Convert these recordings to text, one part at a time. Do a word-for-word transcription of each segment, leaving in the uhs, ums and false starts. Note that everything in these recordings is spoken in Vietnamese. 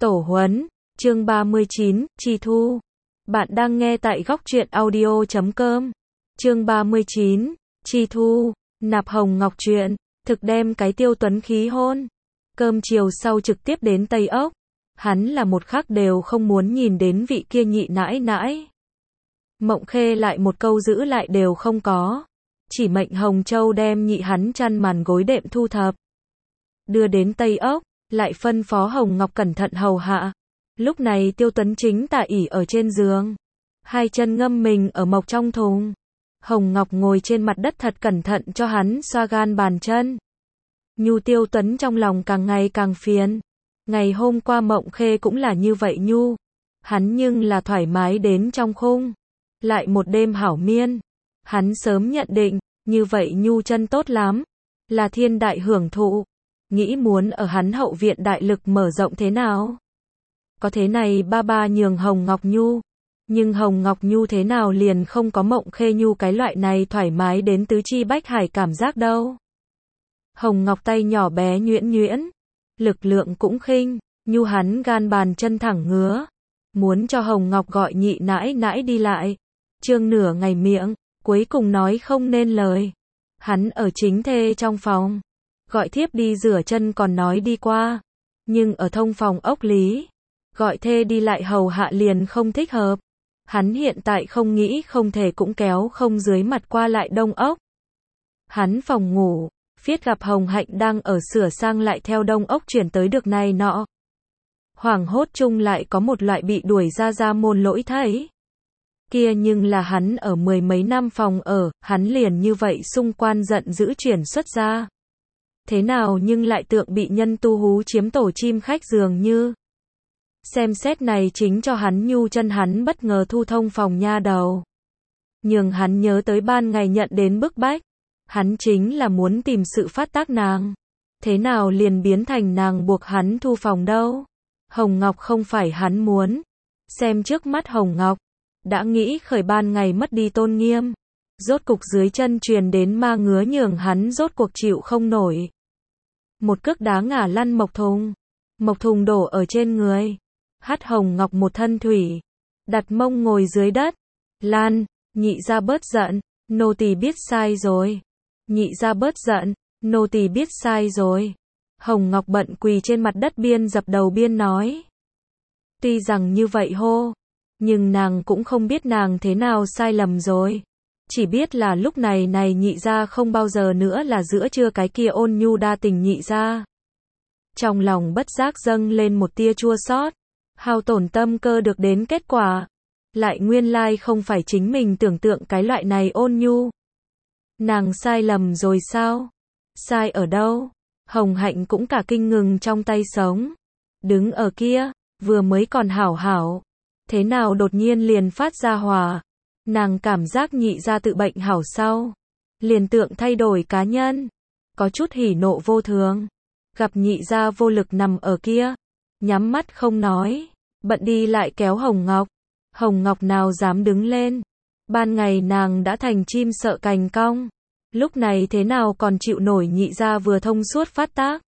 Tổ huấn, chương ba mươi chín, Chi Thu. Bạn đang nghe tại góc truyện audio chấm com. Chương ba mươi chín, Chi Thu. Nạp Hồng Ngọc chuyện, thực đem cái Tiêu Tuấn khí hôn. Cơm chiều sau trực tiếp đến Tây Ốc. Hắn là một khắc đều không muốn nhìn đến vị kia nhị nãi nãi. Mộng Khê lại một câu giữ lại đều không có. Chỉ mệnh Hồng Châu đem nhị hắn chăn màn gối đệm thu thập. Đưa đến Tây Ốc, lại phân phó Hồng Ngọc cẩn thận hầu hạ. Lúc này Tiêu Tuấn chính tả ỉ ở trên giường. Hai chân ngâm mình ở mộc trong thùng. Hồng Ngọc ngồi trên mặt đất thật cẩn thận cho hắn xoa gan bàn chân. Nhu Tiêu Tuấn trong lòng càng ngày càng phiền. Ngày hôm qua Mộng Khê cũng là như vậy Nhu. Hắn nhưng là thoải mái đến trong khung. Lại một đêm hảo miên. Hắn sớm nhận định, như vậy Nhu chân tốt lắm. Là thiên đại hưởng thụ. Nghĩ muốn ở hắn hậu viện đại lực mở rộng thế nào? Có thế này ba ba nhường Hồng Ngọc Nhu. Nhưng Hồng Ngọc Nhu thế nào liền không có Mộng Khê Nhu cái loại này thoải mái đến tứ chi bách hải cảm giác đâu. Hồng Ngọc tay nhỏ bé nhuyễn nhuyễn. Lực lượng cũng khinh. Nhu hắn gan bàn chân thẳng ngứa. Muốn cho Hồng Ngọc gọi nhị nãi nãi đi lại. Trương nửa ngày miệng. Cuối cùng nói không nên lời. Hắn ở chính thê trong phòng. Gọi thiếp đi rửa chân còn nói đi qua. Nhưng ở thông phòng ốc lý. Gọi thê đi lại hầu hạ liền không thích hợp. Hắn hiện tại không nghĩ không thể cũng kéo không dưới mặt qua lại đông ốc. Hắn phòng ngủ. Phiết gặp Hồng Hạnh đang ở sửa sang lại theo đông ốc chuyển tới được này nọ. Hoảng hốt chung lại có một loại bị đuổi ra ra môn lỗi thấy. Kia nhưng là hắn ở mười mấy năm phòng ở, hắn liền như vậy xung quan giận dữ chuyển xuất ra. Thế nào nhưng lại tượng bị nhân tu hú chiếm tổ chim khách dường như. Xem xét này chính cho hắn Nhu chân hắn bất ngờ thu thông phòng nha đầu. Nhưng hắn nhớ tới ban ngày nhận đến bức bách. Hắn chính là muốn tìm sự phát tác nàng. Thế nào liền biến thành nàng buộc hắn thu phòng đâu. Hồng Ngọc không phải hắn muốn. Xem trước mắt Hồng Ngọc. Đã nghĩ khởi ban ngày mất đi tôn nghiêm. Rốt cục dưới chân truyền đến ma ngứa nhường hắn rốt cuộc chịu không nổi. Một cước đá ngả lăn Mộc Thùng. Mộc Thùng đổ ở trên người. Hắt Hồng Ngọc một thân thủy. Đặt mông ngồi dưới đất. Lan, nhị ra bớt giận. Nô tỳ biết sai rồi. Nhị ra bớt giận. Nô tỳ biết sai rồi. Hồng Ngọc bận quỳ trên mặt đất biên dập đầu biên nói. Tuy rằng như vậy hô. Nhưng nàng cũng không biết nàng thế nào sai lầm rồi. Chỉ biết là lúc này này nhị ra không bao giờ nữa là giữa trưa cái kia ôn nhu đa tình nhị ra. Trong lòng bất giác dâng lên một tia chua xót. Hao tổn tâm cơ được đến kết quả. Lại nguyên lai không phải chính mình tưởng tượng cái loại này ôn nhu. Nàng sai lầm rồi sao? Sai ở đâu? Hồng Hạnh cũng cả kinh ngừng trong tay sống. Đứng ở kia, vừa mới còn hảo hảo. Thế nào đột nhiên liền phát ra hòa. Nàng cảm giác nhị ra tự bệnh hảo sau. Liền tượng thay đổi cá nhân. Có chút hỉ nộ vô thường. Gặp nhị ra vô lực nằm ở kia. Nhắm mắt không nói. Bận đi lại kéo Hồng Ngọc. Hồng Ngọc nào dám đứng lên. Ban ngày nàng đã thành chim sợ cành cong. Lúc này thế nào còn chịu nổi nhị ra vừa thông suốt phát tác.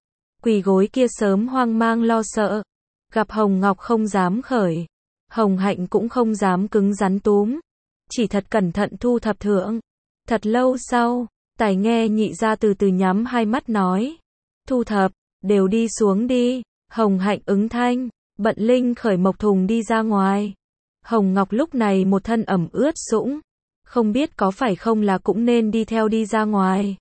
Quỳ gối kia sớm hoang mang lo sợ. Gặp Hồng Ngọc không dám khởi. Hồng Hạnh cũng không dám cứng rắn túm. Chỉ thật cẩn thận thu thập thượng. Thật lâu sau, tài nghe nhị ra từ từ nhắm hai mắt nói. Thu thập, đều đi xuống đi. Hồng Hạnh ứng thanh, bận linh khởi Mộc Thùng đi ra ngoài. Hồng Ngọc lúc này một thân ẩm ướt sũng. Không biết có phải không là cũng nên đi theo đi ra ngoài.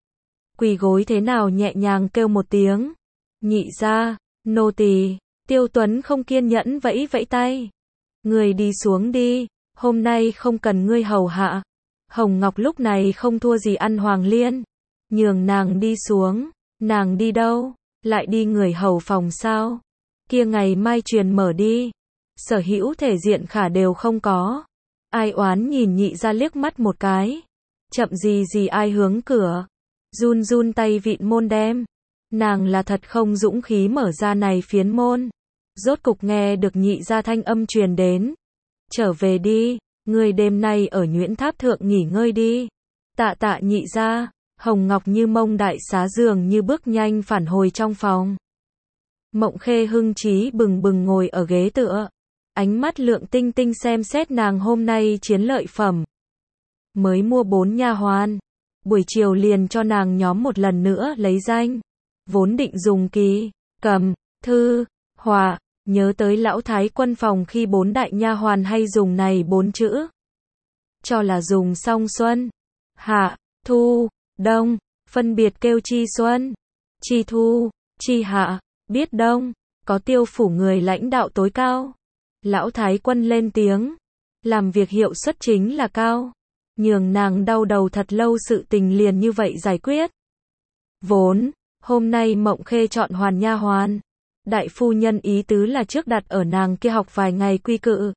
Quỳ gối thế nào nhẹ nhàng kêu một tiếng. Nhị ra, nô tỳ. Tiêu Tuấn không kiên nhẫn vẫy vẫy tay. Người đi xuống đi, hôm nay không cần ngươi hầu hạ. Hồng Ngọc lúc này không thua gì ăn Hoàng Liên. Nhường nàng đi xuống, nàng đi đâu, lại đi người hầu phòng sao? Kia ngày mai truyền mở đi. Sở hữu thể diện khả đều không có. Ai oán nhìn nhị ra liếc mắt một cái. Chậm gì gì ai hướng cửa. Run run tay vịn môn đem. Nàng là thật không dũng khí mở ra này phiến môn. Rốt cục nghe được nhị ra thanh âm truyền đến. Trở về đi, người đêm nay ở Nhuyễn Tháp Thượng nghỉ ngơi đi. Tạ tạ nhị ra, Hồng Ngọc như mông đại xá dường như bước nhanh phản hồi trong phòng. Mộng Khê hưng trí bừng bừng ngồi ở ghế tựa. Ánh mắt lượng tinh tinh xem xét nàng hôm nay chiến lợi phẩm. Mới mua bốn nha hoàn. Buổi chiều liền cho nàng nhóm một lần nữa lấy danh. Vốn định dùng kỳ, cầm, thư, họa, nhớ tới lão thái quân phòng khi bốn đại nha hoàn hay dùng này bốn chữ. Cho là dùng xong xuân, hạ, thu, đông, phân biệt kêu chi xuân, chi thu, chi hạ, biết đông, có tiêu phủ người lãnh đạo tối cao. Lão thái quân lên tiếng, làm việc hiệu suất chính là cao, nhường nàng đau đầu thật lâu sự tình liền như vậy giải quyết. Vốn, hôm nay Mộng Khê chọn hoàn nha hoàn, đại phu nhân ý tứ là trước đặt ở nàng kia học vài ngày quy cự,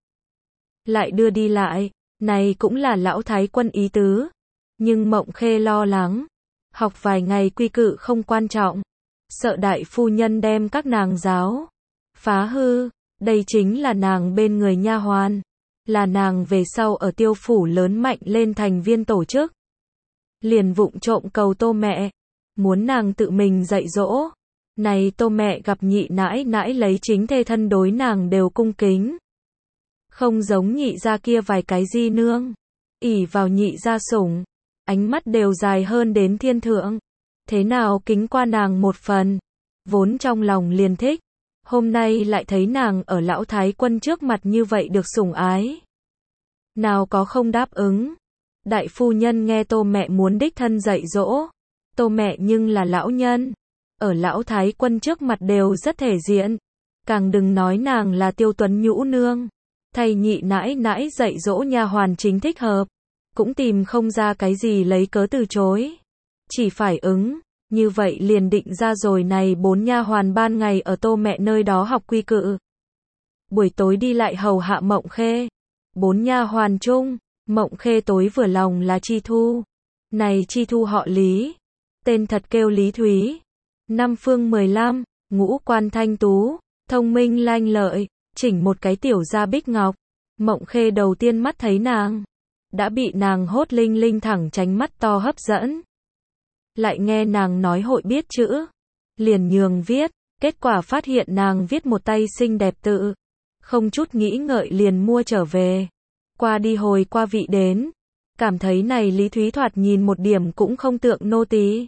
lại đưa đi lại, này cũng là lão thái quân ý tứ, nhưng Mộng Khê lo lắng, học vài ngày quy cự không quan trọng, sợ đại phu nhân đem các nàng giáo phá hư, đây chính là nàng bên người nha hoàn, là nàng về sau ở tiêu phủ lớn mạnh lên thành viên tổ chức. Liền vụng trộm cầu Tô mẹ, muốn nàng tự mình dạy dỗ. Này Tô mẹ gặp nhị nãi nãi lấy chính thê thân đối nàng đều cung kính. Không giống nhị gia kia vài cái di nương, ỷ vào nhị gia sủng, ánh mắt đều dài hơn đến thiên thượng. Thế nào kính qua nàng một phần, vốn trong lòng liền thích, hôm nay lại thấy nàng ở lão thái quân trước mặt như vậy được sủng ái. Nào có không đáp ứng. Đại phu nhân nghe Tô mẹ muốn đích thân dạy dỗ, Tô mẹ nhưng là lão nhân, ở lão thái quân trước mặt đều rất thể diện, càng đừng nói nàng là Tiêu Tuấn nhũ nương, thay nhị nãi nãi dạy dỗ nha hoàn chính thích hợp, cũng tìm không ra cái gì lấy cớ từ chối, chỉ phải ứng, như vậy liền định ra rồi này bốn nha hoàn ban ngày ở Tô mẹ nơi đó học quy cự, buổi tối đi lại hầu hạ Mộng Khê. Bốn nha hoàn chung, Mộng Khê tối vừa lòng là Chi Thu. Này Chi Thu họ Lý, tên thật kêu Lý Thúy, năm phương mười lăm, ngũ quan thanh tú, thông minh lanh lợi, chỉnh một cái tiểu gia bích ngọc. Mộng Khê đầu tiên mắt thấy nàng, đã bị nàng hốt linh linh thẳng tránh mắt to hấp dẫn. Lại nghe nàng nói hội biết chữ, liền nhường viết, kết quả phát hiện nàng viết một tay xinh đẹp tự. Không chút nghĩ ngợi liền mua trở về. Qua đi hồi qua vị đến, cảm thấy này Lý Thúy thoạt nhìn một điểm cũng không tượng nô tỳ.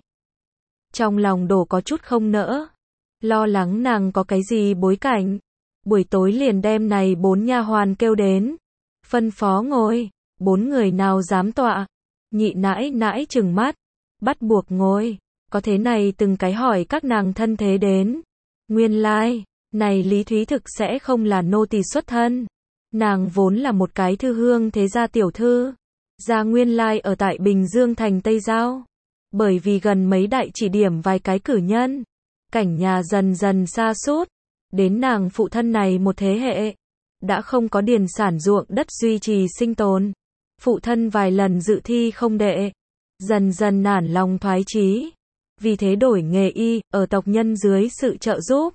Trong lòng đổ có chút không nỡ, lo lắng nàng có cái gì bối cảnh. Buổi tối liền đem này bốn nha hoàn kêu đến, phân phó ngồi, bốn người nào dám tọa. Nhị nãi nãi trừng mắt, bắt buộc ngồi, có thế này từng cái hỏi các nàng thân thế đến. Nguyên lai, like, này Lý Thúy thực sẽ không là nô tỳ xuất thân. Nàng vốn là một cái thư hương thế gia tiểu thư. Gia nguyên lai ở tại Bình Dương thành Tây Giao. Bởi vì gần mấy đại chỉ điểm vài cái cử nhân, cảnh nhà dần dần sa sút, đến nàng phụ thân này một thế hệ, đã không có điền sản ruộng đất duy trì sinh tồn. Phụ thân vài lần dự thi không đệ, dần dần nản lòng thoái chí, vì thế đổi nghề y, ở tộc nhân dưới sự trợ giúp.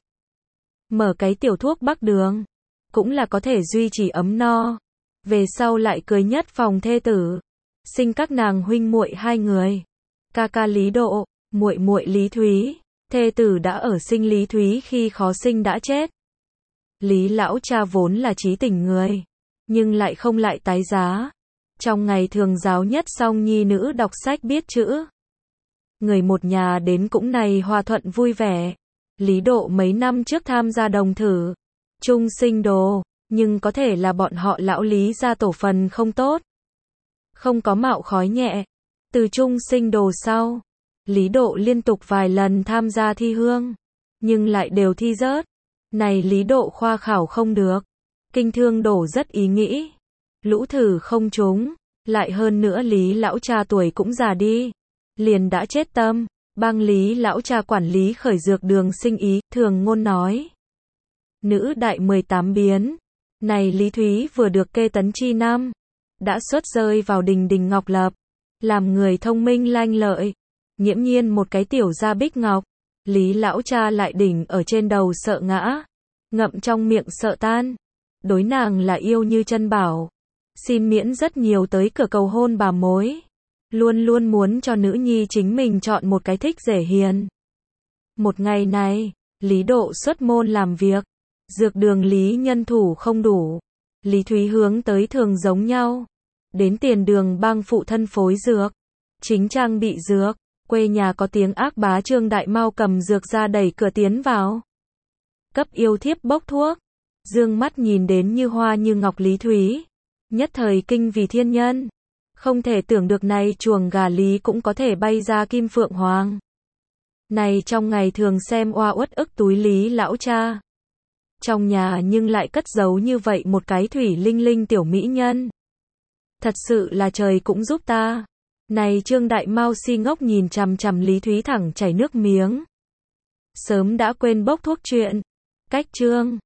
Mở cái tiểu thuốc bắc đường, cũng là có thể duy trì ấm no. Về sau lại cưới nhất phòng thê tử, sinh các nàng huynh muội hai người. Ca ca Lý Độ, muội muội Lý Thúy, thê tử đã ở sinh Lý Thúy khi khó sinh đã chết. Lý lão cha vốn là trí tình người, nhưng lại không lại tái giá. Trong ngày thường giáo nhất song nhi nữ đọc sách biết chữ. Người một nhà đến cũng này hòa thuận vui vẻ. Lý Độ mấy năm trước tham gia đồng thử, trung sinh đồ, nhưng có thể là bọn họ lão Lý gia tổ phần không tốt. Không có mạo khói nhẹ. Từ trung sinh đồ sau, Lý Độ liên tục vài lần tham gia thi hương, nhưng lại đều thi rớt. Này Lý Độ khoa khảo không được, kinh thương đổ rất ý nghĩ. Lũ thử không trúng, lại hơn nữa Lý lão cha tuổi cũng già đi, liền đã chết tâm. Bang Lý lão cha quản lý khởi dược đường sinh ý, thường ngôn nói. Nữ đại mười tám biến. Này Lý Thúy vừa được kê tấn chi năm, đã xuất rơi vào đình đình ngọc lập, làm người thông minh lanh lợi, nghiễm nhiên một cái tiểu gia bích ngọc. Lý lão cha lại đỉnh ở trên đầu sợ ngã, ngậm trong miệng sợ tan. Đối nàng là yêu như chân bảo, xin miễn rất nhiều tới cửa cầu hôn bà mối. Luôn luôn muốn cho nữ nhi chính mình chọn một cái thích rể hiền. Một ngày này, Lý Độ xuất môn làm việc. Dược đường Lý nhân thủ không đủ. Lý Thúy hướng tới thường giống nhau. Đến tiền đường bang phụ thân phối dược. Chính trang bị dược. Quê nhà có tiếng ác bá Trương Đại Mao cầm dược ra đẩy cửa tiến vào. Cấp yêu thiếp bốc thuốc. Dương mắt nhìn đến như hoa như ngọc Lý Thúy. Nhất thời kinh vì thiên nhân. Không thể tưởng được này chuồng gà Lý cũng có thể bay ra kim phượng hoàng. Này trong ngày thường xem oa uất ức túi Lý lão cha. Trong nhà nhưng lại cất giấu như vậy một cái thủy linh linh tiểu mỹ nhân. Thật sự là trời cũng giúp ta. Này Trương Đại Mao si ngốc nhìn chằm chằm Lý Thúy thẳng chảy nước miếng. Sớm đã quên bốc thuốc chuyện. Cách Trương